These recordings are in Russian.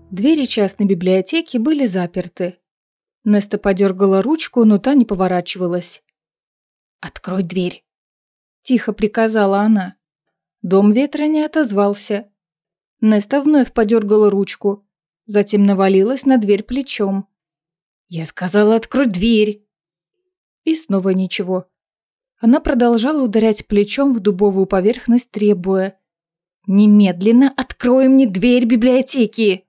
Двери частной библиотеки были заперты. Неста подергала ручку, но та не поворачивалась. «Открой дверь», – тихо приказала она. Дом ветра не отозвался. Неста вновь подергала ручку, затем навалилась на дверь плечом. «Я сказала, открой дверь!» И снова ничего. Она продолжала ударять плечом в дубовую поверхность, требуя: «Немедленно открой мне дверь библиотеки!»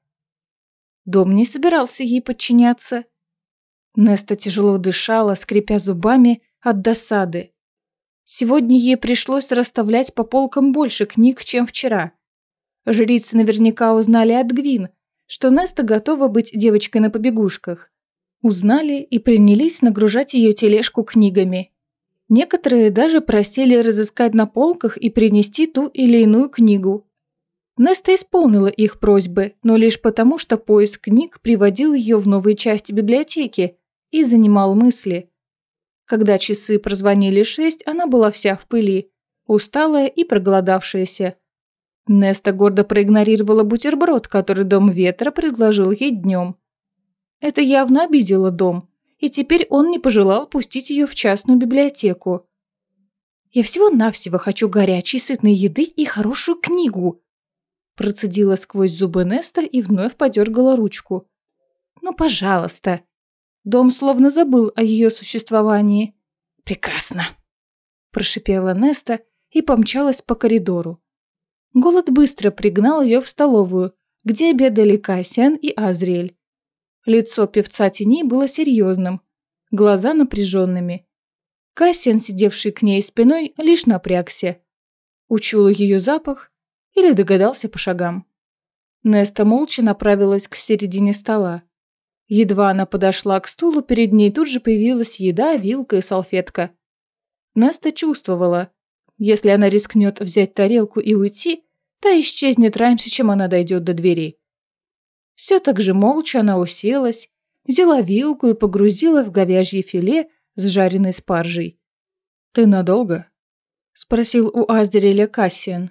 Дом не собирался ей подчиняться. Неста тяжело дышала, скрипя зубами от досады. Сегодня ей пришлось расставлять по полкам больше книг, чем вчера. Жрицы наверняка узнали от Гвин, что Неста готова быть девочкой на побегушках. Узнали и принялись нагружать ее тележку книгами. Некоторые даже просили разыскать на полках и принести ту или иную книгу. Неста исполнила их просьбы, но лишь потому, что поиск книг приводил ее в новые части библиотеки и занимал мысли. Когда часы прозвонили 6, она была вся в пыли, усталая и проголодавшаяся. Неста гордо проигнорировала бутерброд, который Дом Ветра предложил ей днем. Это явно обидело Дом, и теперь он не пожелал пустить ее в частную библиотеку. «Я всего-навсего хочу горячей, сытной еды и хорошую книгу», процедила сквозь зубы Неста и вновь подергала ручку. «Ну, пожалуйста». Дом словно забыл о ее существовании. «Прекрасно», прошипела Неста и помчалась по коридору. Голод быстро пригнал ее в столовую, где обедали Кассиан и Азриэль. Лицо певца теней было серьезным, глаза напряженными. Кассиан, сидевший к ней спиной, лишь напрягся. Учуял ее запах или догадался по шагам. Неста молча направилась к середине стола. Едва она подошла к стулу, перед ней тут же появилась еда, вилка и салфетка. Неста чувствовала, если она рискнет взять тарелку и уйти, та исчезнет раньше, чем она дойдет до двери. Все так же молча она уселась, взяла вилку и погрузила в говяжье филе с жареной спаржей. «Ты надолго?» – спросил у Аздереля Кассиан.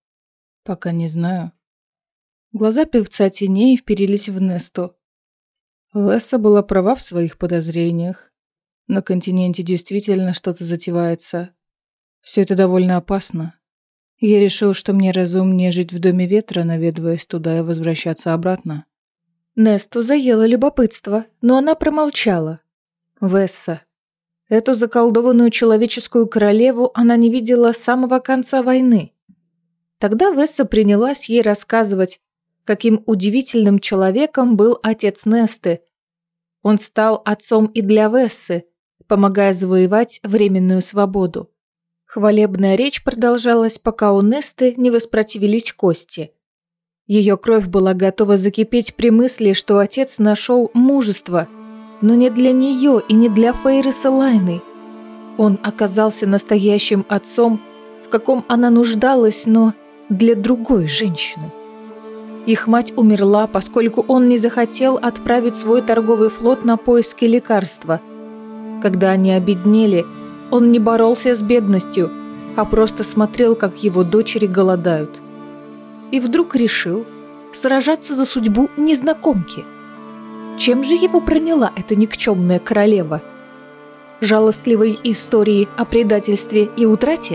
«Пока не знаю». Глаза певца теней вперились в Несту. Весса была права в своих подозрениях. На континенте действительно что-то затевается. Все это довольно опасно. Я решил, что мне разумнее жить в Доме Ветра, наведываясь туда и возвращаться обратно. Несту заело любопытство, но она промолчала. Весса. Эту заколдованную человеческую королеву она не видела с самого конца войны. Тогда Весса принялась ей рассказывать, каким удивительным человеком был отец Несты. Он стал отцом и для Вессы, помогая завоевать временную свободу. Хвалебная речь продолжалась, пока у Несты не воспротивились кости. Ее кровь была готова закипеть при мысли, что отец нашел мужество, но не для нее и не для Фейриса Лайны. Он оказался настоящим отцом, в каком она нуждалась, но для другой женщины. Их мать умерла, поскольку он не захотел отправить свой торговый флот на поиски лекарства. Когда они обеднели, он не боролся с бедностью, а просто смотрел, как его дочери голодают. И вдруг решил сражаться за судьбу незнакомки. Чем же его проняла эта никчемная королева? Жалостливой историей о предательстве и утрате?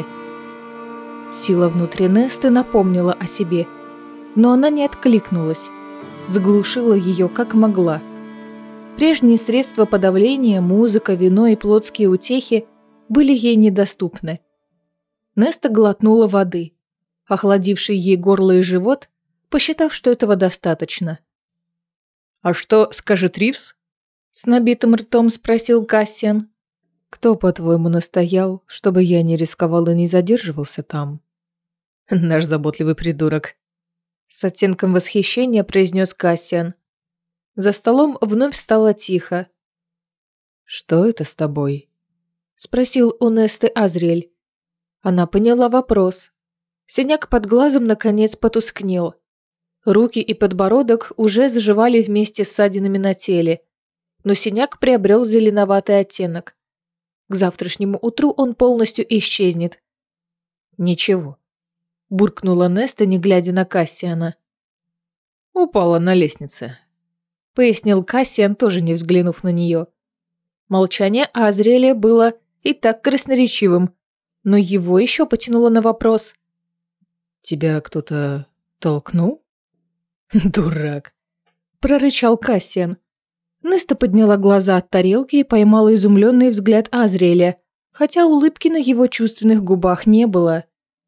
Сила внутри Несты напомнила о себе, но она не откликнулась, заглушила ее как могла. Прежние средства подавления, музыка, вино и плотские утехи были ей недоступны. Неста глотнула воды, охладивший ей горло и живот, посчитав, что этого достаточно. «А что скажет Ривз?» – с набитым ртом спросил Кассиан. «Кто, по-твоему, настоял, чтобы я не рисковал и не задерживался там?» «Наш заботливый придурок», – с оттенком восхищения произнес Кассиан. За столом вновь стало тихо. «Что это с тобой?» – спросил у Несты Азриэль. Она поняла вопрос. Синяк под глазом наконец потускнел. Руки и подбородок уже заживали вместе с ссадинами на теле, но синяк приобрел зеленоватый оттенок. К завтрашнему утру он полностью исчезнет. «Ничего», – буркнула Неста, не глядя на Кассиана. Упала на лестнице, пояснил Кассиан, тоже не взглянув на нее. Молчание Азриэля было и так красноречивым, но его еще потянуло на вопрос. «Тебя кто-то толкнул?» «Дурак», — прорычал Кассиан. Неста подняла глаза от тарелки и поймала изумленный взгляд Азриэля, хотя улыбки на его чувственных губах не было.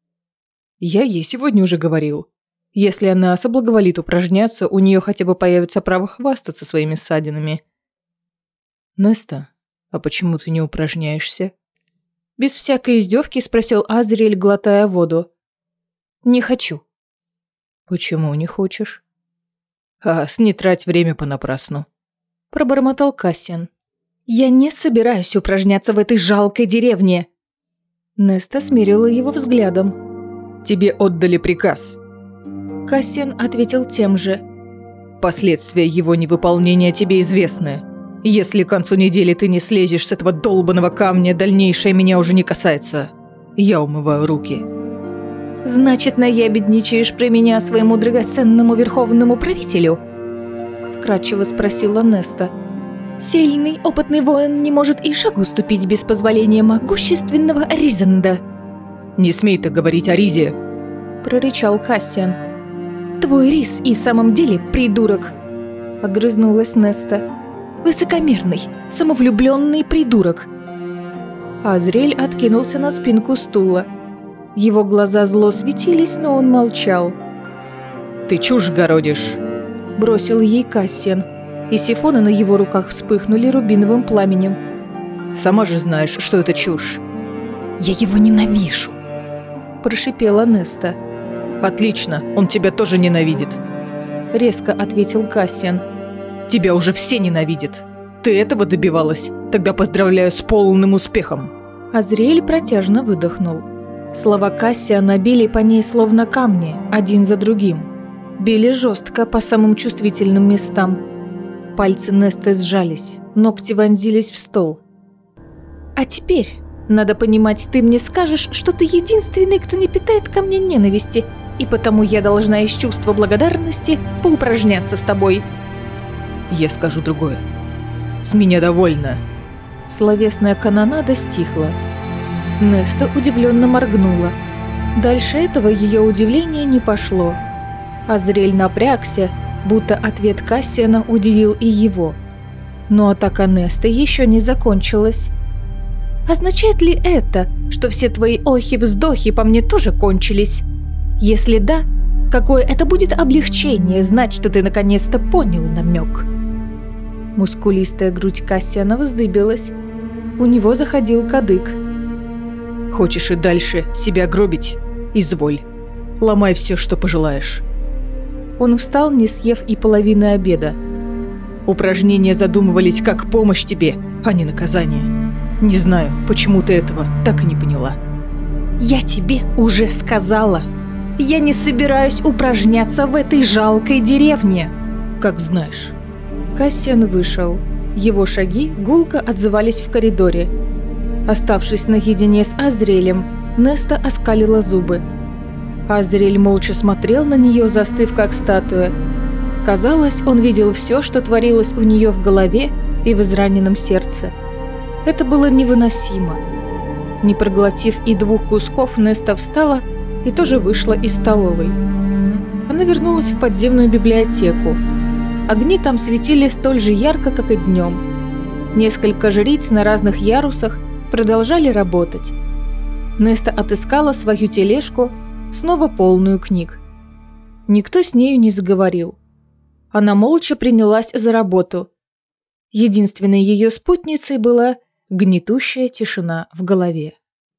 «Я ей сегодня уже говорил. Если она соблаговолит упражняться, у нее хотя бы появится право хвастаться своими ссадинами». «Неста, а почему ты не упражняешься?» Без всякой издевки спросил Азриэль, глотая воду. «Не хочу». «Почему не хочешь?» Не трать время понапрасну», — пробормотал Кассиан. «Я не собираюсь упражняться в этой жалкой деревне». Неста смирила его взглядом. «Тебе отдали приказ». Кассиан ответил тем же. «Последствия его невыполнения тебе известны. Если к концу недели ты не слезешь с этого долбаного камня, дальнейшее меня уже не касается. Я умываю руки». «Значит, наябедничаешь про меня своему драгоценному верховному правителю?» Вкратчиво спросила Неста. «Сильный, опытный воин не может и шагу ступить без позволения могущественного Ризанда». «Не смей так говорить о Ризе!» прорычал Кассиан. «Твой Риз и в самом деле придурок!» огрызнулась Неста. «Высокомерный, самовлюбленный придурок!» Азриэль откинулся на спинку стула. Его глаза зло светились, но он молчал. «Ты чушь городишь!» бросил ей Кассиан, и сифоны на его руках вспыхнули рубиновым пламенем. «Сама же знаешь, что это чушь!» «Я его ненавижу!» прошипела Неста. «Отлично, он тебя тоже ненавидит!» резко ответил Кассиан. «Тебя уже все ненавидят! Ты этого добивалась? Тогда поздравляю с полным успехом!» Азриэль протяжно выдохнул. Слова Кассиана били по ней словно камни, один за другим. Били жестко по самым чувствительным местам. Пальцы Несты сжались, ногти вонзились в стол. «А теперь, надо понимать, ты мне скажешь, что ты единственный, кто не питает ко мне ненависти, и потому я должна из чувства благодарности поупражняться с тобой». «Я скажу другое. С меня довольно». Словесная канонада стихла. Неста удивленно моргнула. Дальше этого ее удивление не пошло. Азриэль напрягся, будто ответ Кассиана удивил и его. Но атака Несты еще не закончилась. «Означает ли это, что все твои охи-вздохи по мне тоже кончились? Если да, какое это будет облегчение знать, что ты наконец-то понял намек?» Мускулистая грудь Кассиана вздыбилась. У него заходил кадык. «Хочешь и дальше себя гробить? Изволь. Ломай все, что пожелаешь». Он встал, не съев и половины обеда. «Упражнения задумывались как помощь тебе, а не наказание. Не знаю, почему ты этого так и не поняла». «Я тебе уже сказала. Я не собираюсь упражняться в этой жалкой деревне». «Как знаешь». Кассиан вышел. Его шаги гулко отзывались в коридоре. Оставшись наедине с Азриэлем, Неста оскалила зубы. Азриэль молча смотрел на нее, застыв как статуя. Казалось, он видел все, что творилось у нее в голове и в израненном сердце. Это было невыносимо. Не проглотив и 2 кусков, Неста встала и тоже вышла из столовой. Она вернулась в подземную библиотеку. Огни там светили столь же ярко, как и днем. Несколько жриц на разных ярусах продолжали работать. Неста отыскала свою тележку, снова полную книг. Никто с нею не заговорил. Она молча принялась за работу. Единственной ее спутницей была гнетущая тишина в голове.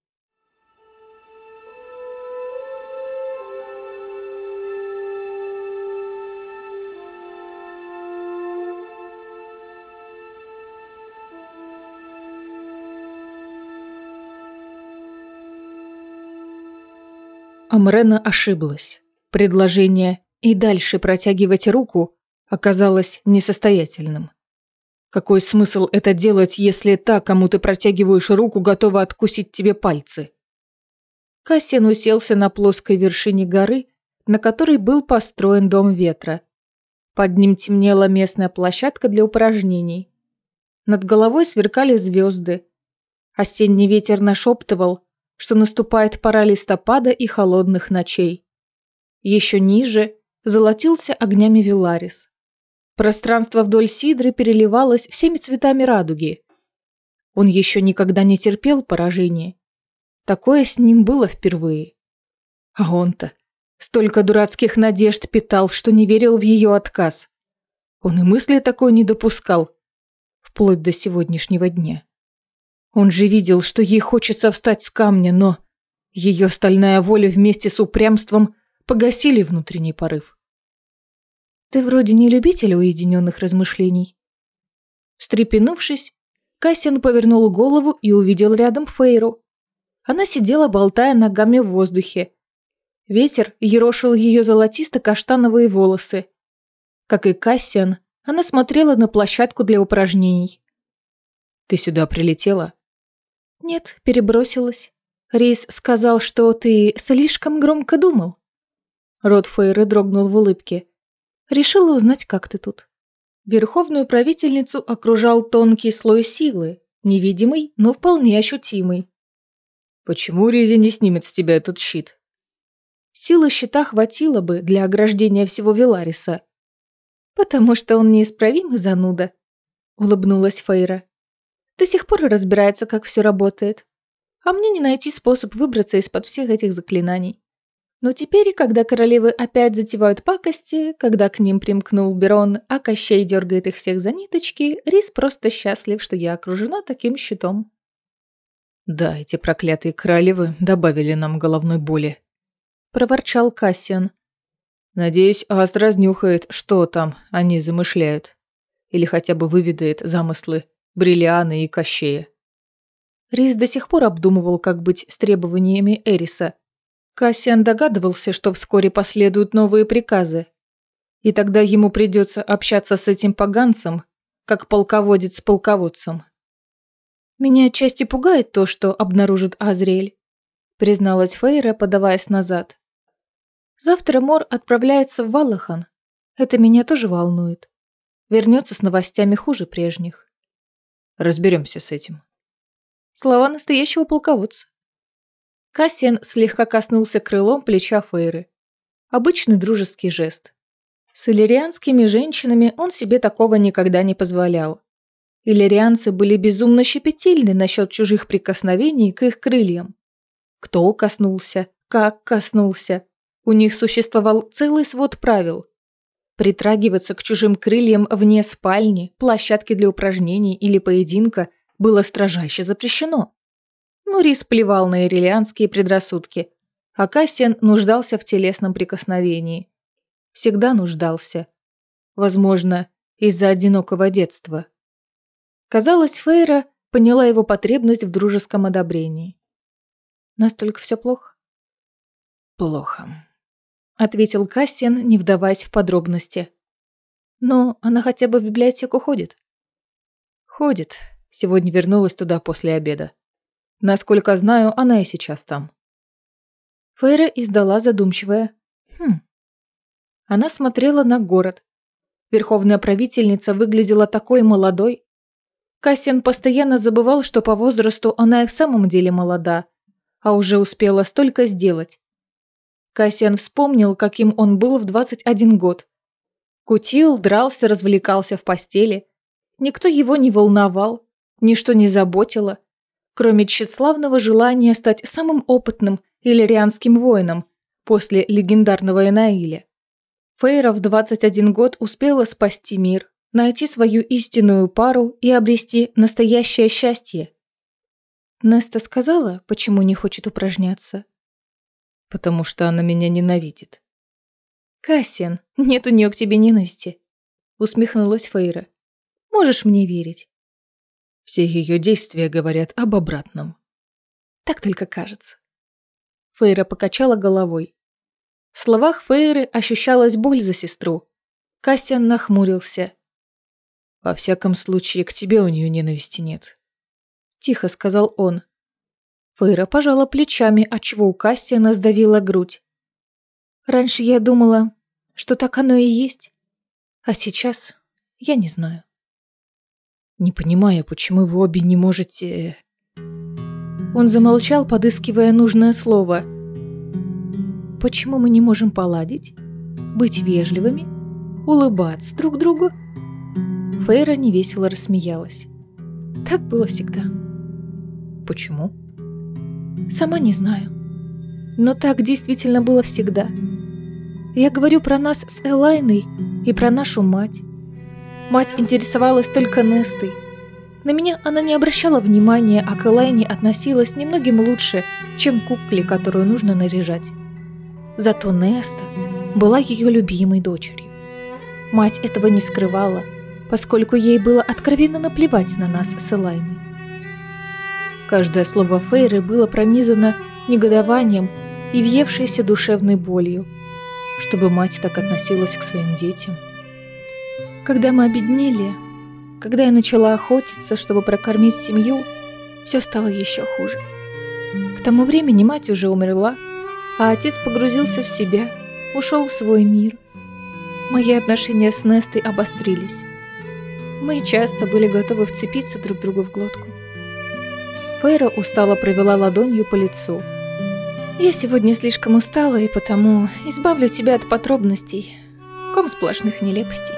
Амрена ошиблась. Предложение и дальше протягивать руку оказалось несостоятельным. Какой смысл это делать, если та, кому ты протягиваешь руку, готова откусить тебе пальцы? Кассиан уселся на плоской вершине горы, на которой был построен Дом Ветра. Под ним темнела местная площадка для упражнений. Над головой сверкали звезды. Осенний ветер нашептывал, что наступает пора листопада и холодных ночей. Еще ниже золотился огнями Виларис. Пространство вдоль Сидры переливалось всеми цветами радуги. Он еще никогда не терпел поражения. Такое с ним было впервые. А он-то столько дурацких надежд питал, что не верил в ее отказ. Он и мысли такой не допускал, вплоть до сегодняшнего дня. Он же видел, что ей хочется встать с камня, но ее стальная воля вместе с упрямством погасили внутренний порыв. «Ты вроде не любитель уединенных размышлений». Встрепенувшись, Кассиан повернул голову и увидел рядом Фейру. Она сидела, болтая ногами в воздухе. Ветер ерошил ее золотисто-каштановые волосы. Как и Кассиан, она смотрела на площадку для упражнений. «Ты сюда прилетела?» «Нет, перебросилась. Рейс сказал, что ты слишком громко думал». Рот Фейры дрогнул в улыбке. «Решила узнать, как ты тут». Верховную правительницу окружал тонкий слой силы, невидимый, но вполне ощутимый. «Почему Ризи не снимет с тебя этот щит?» Силы щита хватило бы для ограждения всего Вилариса. «Потому что он неисправимый зануда», — улыбнулась Фейра. «До сих пор разбирается, как все работает. А мне не найти способ выбраться из-под всех этих заклинаний. Но теперь, когда королевы опять затевают пакости, когда к ним примкнул Берон, а Кощей дергает их всех за ниточки, Рис просто счастлив, что я окружена таким щитом». «Да, эти проклятые королевы добавили нам головной боли», — проворчал Кассиан. «Надеюсь, Аст разнюхает, что там они замышляют. Или хотя бы выведает замыслы Бриллианы и Кощея». Рис до сих пор обдумывал, как быть с требованиями Эриса. Кассиан догадывался, что вскоре последуют новые приказы. И тогда ему придется общаться с этим поганцем, как полководец с полководцем. «Меня отчасти пугает то, что обнаружит Азриэль», призналась Фейра, подаваясь назад. «Завтра Мор отправляется в Валахан. Это меня тоже волнует. Вернется с новостями хуже прежних». «Разберемся с этим». Слова настоящего полководца. Кассиан слегка коснулся крылом плеча Фейры. Обычный дружеский жест. С иллирианскими женщинами он себе такого никогда не позволял. Иллирианцы были безумно щепетильны насчет чужих прикосновений к их крыльям. Кто коснулся, как коснулся. У них существовал целый свод правил. Притрагиваться к чужим крыльям вне спальни, площадки для упражнений или поединка было строжайше запрещено. Но Рис плевал на ирилианские предрассудки, а Кассиан нуждался в телесном прикосновении. Всегда нуждался. Возможно, из-за одинокого детства. Казалось, Фейра поняла его потребность в дружеском одобрении. «Настолько все плохо?» «Плохо», — ответил Кассиан, не вдаваясь в подробности. «Но она хотя бы в библиотеку ходит?» «Ходит. Сегодня вернулась туда после обеда. Насколько знаю, она и сейчас там». Фейра издала задумчивое «Хм». Она смотрела на город. Верховная правительница выглядела такой молодой. Кассиан постоянно забывал, что по возрасту она и в самом деле молода, а уже успела столько сделать. Кассиан вспомнил, каким он был в 21 год. Кутил, дрался, развлекался в постели. Никто его не волновал, ничто не заботило, кроме тщеславного желания стать самым опытным иллирианским воином после легендарного Энаиля. Фейра в 21 год успела спасти мир, найти свою истинную пару и обрести настоящее счастье. Неста сказала, почему не хочет упражняться. «Потому что она меня ненавидит». «Кассиан, нет у нее к тебе ненависти», усмехнулась Фейра. «Можешь мне верить». «Все ее действия говорят об обратном». «Так только кажется». Фейра покачала головой. В словах Фейры ощущалась боль за сестру. Кассиан нахмурился. «Во всяком случае, к тебе у нее ненависти нет», — тихо сказал он. Фейра пожала плечами, отчего у Кассиана сдавила грудь. «Раньше я думала, что так оно и есть». А сейчас я не знаю. Не понимаю, почему вы обе не можете... Он замолчал, подыскивая нужное слово. Почему мы не можем поладить? Быть вежливыми? Улыбаться друг другу? Фейра невесело рассмеялась. Так было всегда. Почему? Сама не знаю. Но так действительно было всегда. Я говорю про нас с Элайной и про нашу мать. Мать интересовалась только Нестой. На меня она не обращала внимания, а к Элайне относилась немногим лучше, чем к кукле, которую нужно наряжать. Зато Неста была ее любимой дочерью. Мать этого не скрывала, поскольку ей было откровенно наплевать на нас с Элайной. Каждое слово Фейры было пронизано негодованием и въевшейся душевной болью, чтобы мать так относилась к своим детям. Когда мы обеднели, когда я начала охотиться, чтобы прокормить семью, все стало еще хуже. К тому времени мать уже умерла, а отец погрузился в себя, ушел в свой мир. Мои отношения с Нестой обострились. Мы часто были готовы вцепиться друг другу в глотку. Фейра устало провела ладонью по лицу. Я сегодня слишком устала, и потому избавлю тебя от подробностей, ком сплошных нелепостей.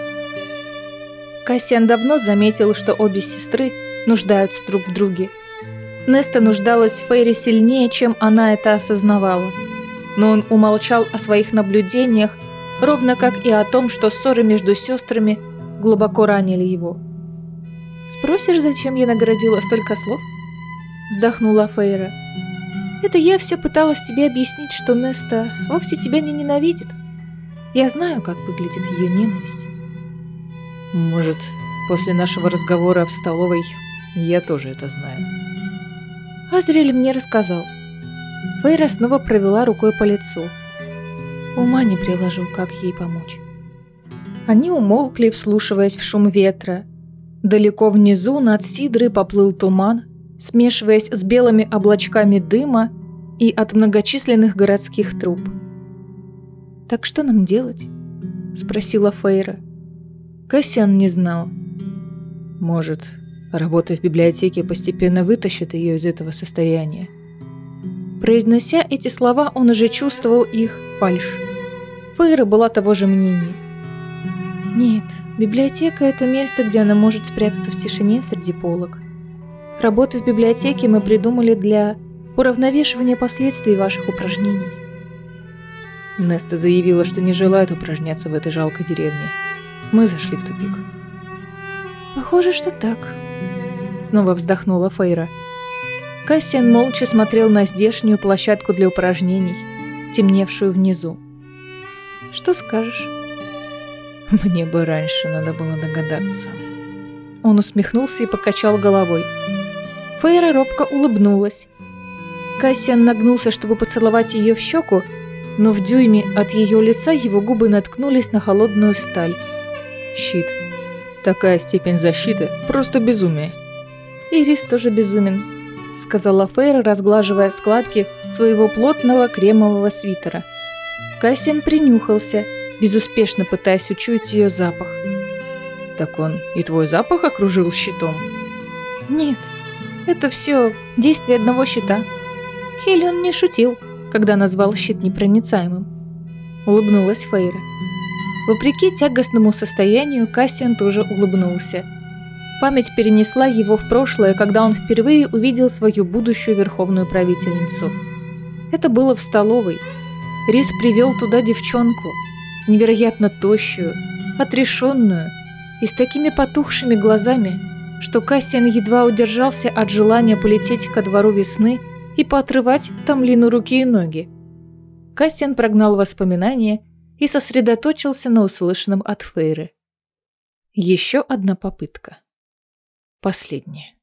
Кассиан давно заметил, что обе сестры нуждаются друг в друге. Неста нуждалась в Фейре сильнее, чем она это осознавала. Но он умолчал о своих наблюдениях, ровно как и о том, что ссоры между сестрами глубоко ранили его. «Спросишь, зачем я наградила столько слов?» Вздохнула Фейра. «Это я все пыталась тебе объяснить, что Неста вовсе тебя не ненавидит. Я знаю, как выглядит ее ненависть». Может, после нашего разговора в столовой я тоже это знаю. Азриэль мне рассказал. Фейра снова провела рукой по лицу. Ума не приложу, как ей помочь. Они умолкли, вслушиваясь в шум ветра. Далеко внизу над Сидрой поплыл туман, смешиваясь с белыми облачками дыма и от многочисленных городских труб. «Так что нам делать?» – спросила Фейра. Кассиан не знал. Может, работа в библиотеке постепенно вытащит ее из этого состояния. Произнося эти слова, он уже чувствовал их фальшь. Фейра была того же мнения. Нет, библиотека – это место, где она может спрятаться в тишине среди полок. Работу в библиотеке мы придумали для уравновешивания последствий ваших упражнений. Неста заявила, что не желает упражняться в этой жалкой деревне. Мы зашли в тупик. Похоже, что так. Снова вздохнула Фейра. Кассиан молча смотрел на здешнюю площадку для упражнений, темневшую внизу. Что скажешь? Мне бы раньше надо было догадаться. Он усмехнулся и покачал головой. Фейра робко улыбнулась. Кассиан нагнулся, чтобы поцеловать ее в щеку, но в дюйме от ее лица его губы наткнулись на холодную сталь. Щит. Такая степень защиты – просто безумие. Ирис тоже безумен, сказала Фейра, разглаживая складки своего плотного кремового свитера. Кассиан принюхался, безуспешно пытаясь учуять ее запах. Так он и твой запах окружил щитом? Нет, это все действие одного щита. Хелион не шутил, когда назвал щит непроницаемым. Улыбнулась Фейра. Вопреки тягостному состоянию, Кассиан тоже улыбнулся. Память перенесла его в прошлое, когда он впервые увидел свою будущую верховную правительницу. Это было в столовой. Рис привел туда девчонку, невероятно тощую, отрешенную и с такими потухшими глазами, что Кассиан едва удержался от желания полететь ко двору весны и поотрывать Тамлину руки и ноги. Кассиан прогнал воспоминания и сосредоточился на услышанном от Фейры. Еще одна попытка. Последняя.